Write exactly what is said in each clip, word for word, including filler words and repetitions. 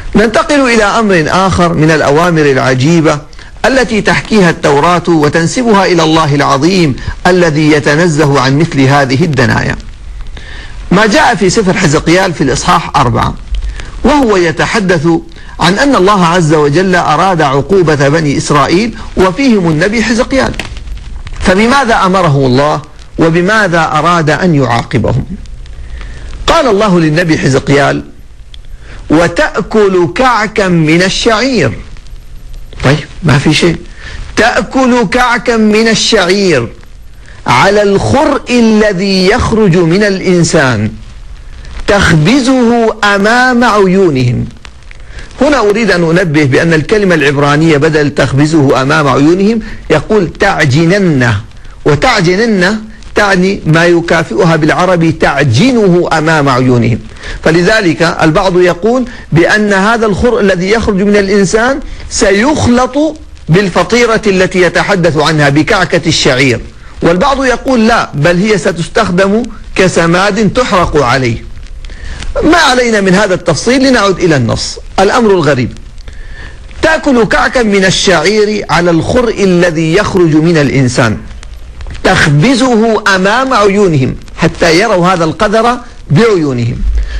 ننتقل إلى أمر آخر من الأوامر العجيبة التي تحكيها التوراة وتنسبها إلى الله العظيم الذي يتنزه عن مثل هذه الدنايا. ما جاء في سفر حزقيال في الإصحاح أربعة، وهو يتحدث عن أن الله عز وجل أراد عقوبة بني إسرائيل وفيهم النبي حزقيال، فبماذا أمره الله وبماذا أراد أن يعاقبهم؟ قال الله للنبي حزقيال: وتأكل كعكا من الشعير. طيب، ما في شيء. تأكل كعكا من الشعير على الخرء الذي يخرج من الإنسان تخبزه أمام عيونهم. هنا أريد أن أنبه بأن الكلمة العبرانية بدل تخبزه أمام عيونهم يقول تعجنن، وتعجنن تعني ما يكافئها بالعربي تعجنه أمام عيونهم. فلذلك البعض يقول بأن هذا الخرء الذي يخرج من الإنسان سيخلط بالفطيرة التي يتحدث عنها بكعكة الشعير، والبعض يقول لا، بل هي ستستخدم كسماد تحرق عليه. ما علينا من هذا التفصيل، لنعود إلى النص. الأمر الغريب: تأكل كعكا من الشعير على الخرء الذي يخرج من الإنسان تخبزه أمام عيونهم، حتى يروا هذا القدر بعيونهم.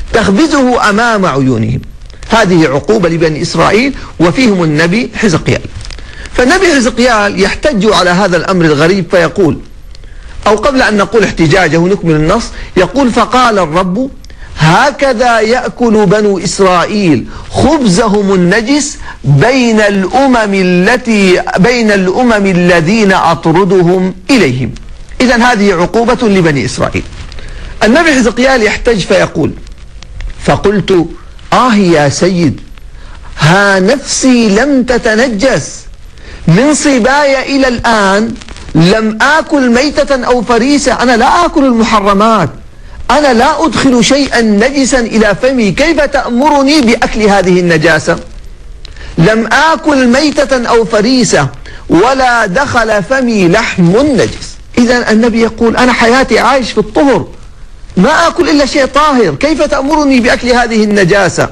تخبزه أمام عيونهم، هذه عقوبة لبني إسرائيل وفيهم النبي حزقيال. فالنبي حزقيال يحتج على هذا الأمر الغريب فيقول، أو قبل أن نقول احتجاجه نكمل النص، يقول: فقال الرب: هكذا يأكل بنو إسرائيل خبزهم النجس بين الأمم التي بين الأمم الذين أطردهم إليهم. إذن هذه عقوبة لبني إسرائيل. النبي حزقيال يحتج فيقول: فقلت: آه يا سيد، ها نفسي لم تتنجس من صبايا إلى الآن، لم آكل ميتة أو فريسة. أنا لا آكل المحرمات، أنا لا أدخل شيئا نجسا إلى فمي، كيف تأمرني بأكل هذه النجاسة؟ لم آكل ميتة أو فريسة ولا دخل فمي لحم نجس. إذن النبي يقول: أنا حياتي عايش في الطهر، ما آكل إلا شيء طاهر، كيف تأمرني بأكل هذه النجاسة؟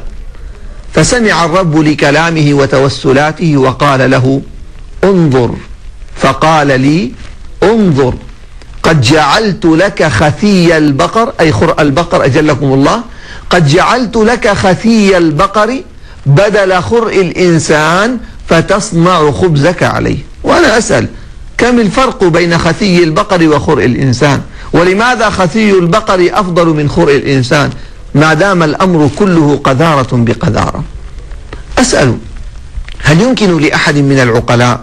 فسمع الرب لكلامه وتوسلاته وقال له: انظر. فقال لي: انظر، قد جعلت لك خثي البقر، أي خرء البقر أجلكم الله، قد جعلت لك خثي البقر بدل خرء الإنسان فتصنع خبزك عليه. وأنا أسأل: كم الفرق بين خثي البقر وخرء الإنسان؟ ولماذا خثي البقر أفضل من خرء الإنسان ما دام الأمر كله قذارة بقذارة؟ أسأل: هل يمكن لأحد من العقلاء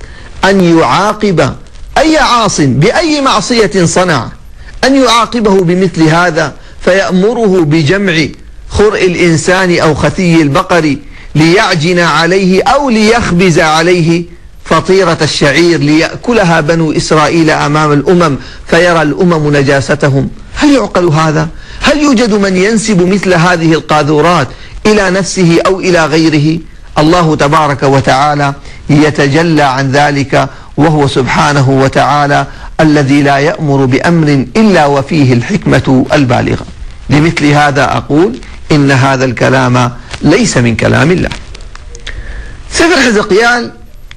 أن يعاقب أي عاص بأي معصية صنع، أن يعاقبه بمثل هذا فيأمره بجمع خرء الإنسان أو خثي البقر ليعجن عليه أو ليخبز عليه فطيرة الشعير ليأكلها بنو إسرائيل أمام الأمم فيرى الأمم نجاستهم؟ هل يعقل هذا؟ هل يوجد من ينسب مثل هذه القاذورات إلى نفسه أو إلى غيره؟ الله تبارك وتعالى يتجلى عن ذلك، وهو سبحانه وتعالى الذي لا يأمر بأمر إلا وفيه الحكمة البالغة. لمثل هذا أقول إن هذا الكلام ليس من كلام الله. سفر حزقيال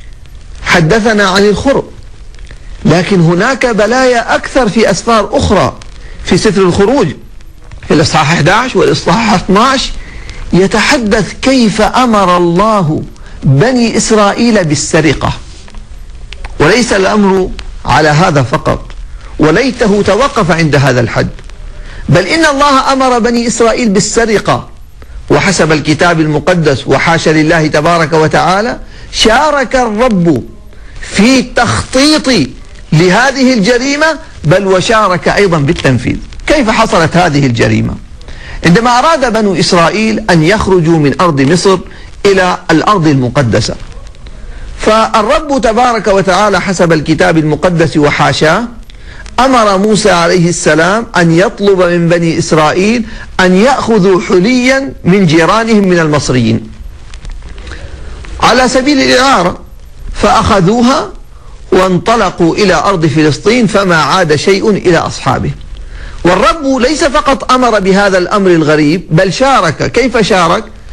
حدثنا عن الخرء، لكن هناك بلايا أكثر في أسفار أخرى. في سفر الخروج في الإصحاح أحد عشر والإصحاح اثني عشر يتحدث كيف أمر الله بني إسرائيل بالسرقة، وليس الأمر على هذا فقط، وليته توقف عند هذا الحد، بل إن الله أمر بني إسرائيل بالسرقة، وحسب الكتاب المقدس وحاشا لله تبارك وتعالى شارك الرب في التخطيط لهذه الجريمة، بل وشارك أيضا بالتنفيذ. كيف حصلت هذه الجريمة؟ عندما أراد بنو إسرائيل أن يخرجوا من أرض مصر إلى الأرض المقدسة، فالرب تبارك وتعالى حسب الكتاب المقدس وحاشاه أمر موسى عليه السلام أن يطلب من بني إسرائيل أن يأخذوا حليا من جيرانهم من المصريين على سبيل الإعارة، فأخذوها وانطلقوا إلى أرض فلسطين، فما عاد شيء إلى أصحابه. والرب ليس فقط أمر بهذا الأمر الغريب، بل شارك. كيف شارك؟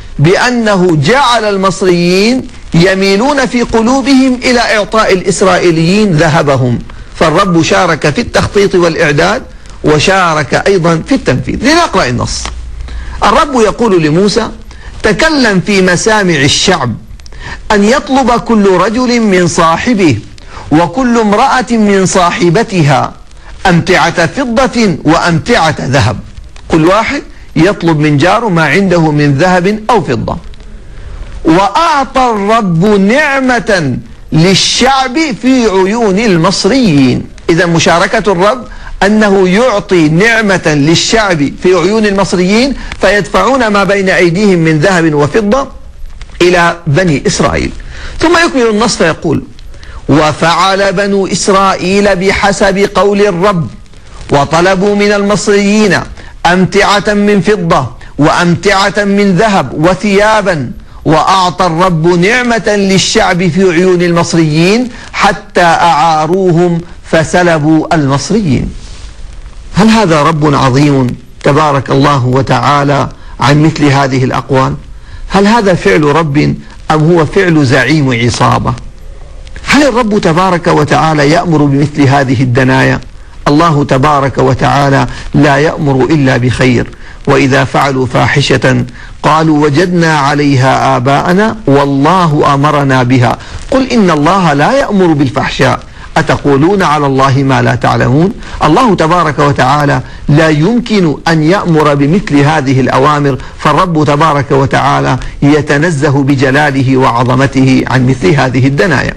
بأنه جعل المصريين يميلون في قلوبهم إلى إعطاء الإسرائيليين ذهبهم، فالرب شارك في التخطيط والإعداد وشارك أيضا في التنفيذ. لنقرأ النص. الرب يقول لموسى: تكلم في مسامع الشعب أن يطلب كل رجل من صاحبه وكل امرأة من صاحبتها أمتعة فضة وأمتعة ذهب. كل واحد يطلب من جاره ما عنده من ذهب أو فضة. وأعطى الرب نعمة للشعب في عيون المصريين. إذا مشاركة الرب أنه يعطي نعمة للشعب في عيون المصريين، فيدفعون ما بين أيديهم من ذهب وفضة إلى بني إسرائيل. ثم يكمل النص فيقول: وفعل بنو إسرائيل بحسب قول الرب، وطلبوا من المصريين أمتعة من فضة وأمتعة من ذهب وثيابا، وأعطى الرب نعمة للشعب في عيون المصريين حتى أعاروهم فسلبوا المصريين. هل هذا رب عظيم تبارك الله وتعالى عن مثل هذه الأقوال؟ هل هذا فعل رب أم هو فعل زعيم عصابة؟ هل الرب تبارك وتعالى يأمر بمثل هذه الدنايا؟ الله تبارك وتعالى لا يأمر إلا بخير. وإذا فعلوا فاحشة قالوا وجدنا عليها آباءنا والله أمرنا بها قل إن الله لا يأمر بالفحشاء أتقولون على الله ما لا تعلمون. الله تبارك وتعالى لا يمكن أن يأمر بمثل هذه الأوامر، فالرب تبارك وتعالى يتنزه بجلاله وعظمته عن مثل هذه الدنايا.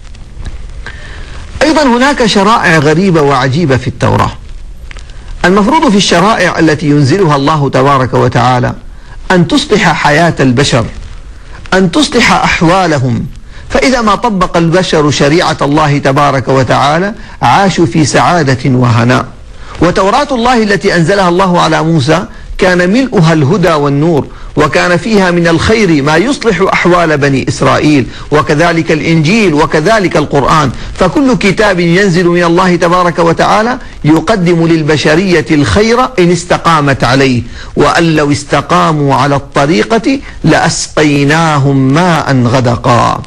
أيضا هناك شرائع غريبة وعجيبة في التوراة. المفروض في الشرائع التي ينزلها الله تبارك وتعالى أن تصلح حياة البشر، أن تصلح أحوالهم، فإذا ما طبق البشر شريعة الله تبارك وتعالى عاشوا في سعادة وهناء. وتوراة الله التي أنزلها الله على موسى كان ملؤها الهدى والنور، وكان فيها من الخير ما يصلح أحوال بني إسرائيل، وكذلك الإنجيل وكذلك القرآن. فكل كتاب ينزل من الله تبارك وتعالى يقدم للبشرية الخير إن استقامت عليه، وأن لو استقاموا على الطريقة لأسقيناهم ماء غدقا.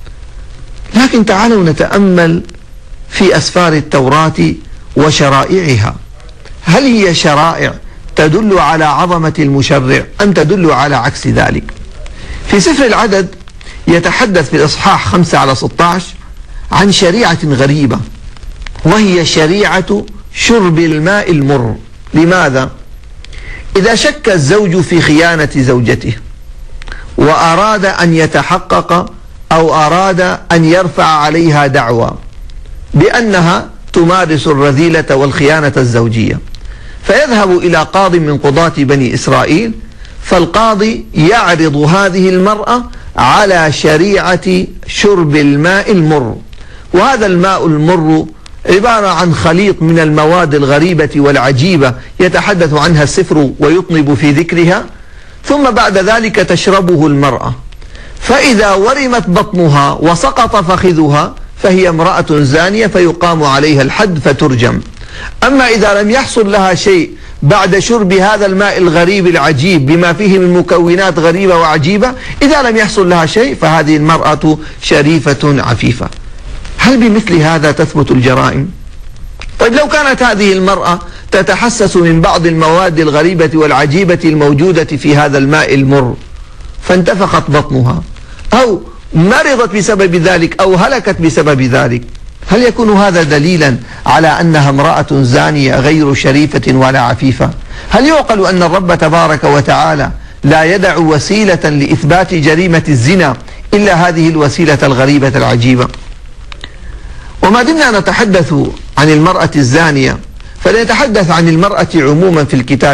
لكن تعالوا نتأمل في أسفار التوراة وشرائعها. هل هي شرائع تدل على عظمة المشرع أم تدل على عكس ذلك؟ في سفر العدد يتحدث في الإصحاح خمسة على ستة عشر عن شريعة غريبة، وهي شريعة شرب الماء المر. لماذا؟ إذا شك الزوج في خيانة زوجته وأراد أن يتحقق أو أراد أن يرفع عليها دعوى بأنها تمارس الرذيلة والخيانة الزوجية، فيذهب إلى قاض من قضاة بني إسرائيل، فالقاضي يعرض هذه المرأة على شريعة شرب الماء المر. وهذا الماء المر عبارة عن خليط من المواد الغريبة والعجيبة يتحدث عنها السفر ويطنب في ذكرها، ثم بعد ذلك تشربه المرأة، فإذا ورمت بطنها وسقط فخذها فهي امرأة زانية فيقام عليها الحد فترجم. أما إذا لم يحصل لها شيء بعد شرب هذا الماء الغريب العجيب بما فيه من مكونات غريبة وعجيبة، إذا لم يحصل لها شيء فهذه المرأة شريفة عفيفة. هل بمثل هذا تثبت الجرائم؟ طيب لو كانت هذه المرأة تتحسس من بعض المواد الغريبة والعجيبة الموجودة في هذا الماء المر فانتفخت بطنها أو مرضت بسبب ذلك أو هلكت بسبب ذلك، هل يكون هذا دليلا على أنها امرأة زانية غير شريفة ولا عفيفة؟ هل يعقل أن الرب تبارك وتعالى لا يدع وسيلة لإثبات جريمة الزنا إلا هذه الوسيلة الغريبة العجيبة؟ وما دمنا نتحدث عن المرأة الزانية فلنتحدث عن المرأة عموما في الكتاب